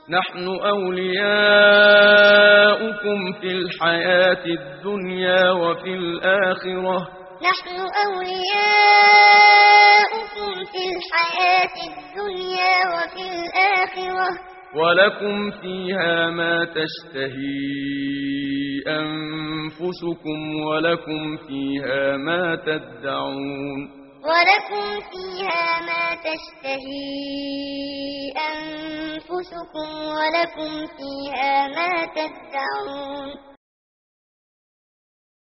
نحن أولياؤكم في الحياة الدنيا وفي الآخرة نحن أولياؤكم في الحياة الدنيا وفي الآخرة ولكم فيها ما تشتهي أنفسكم ولكم فيها ما تدعون ولكم فيها ما تشتهي أنفسكم ولكم فيها ما تدعون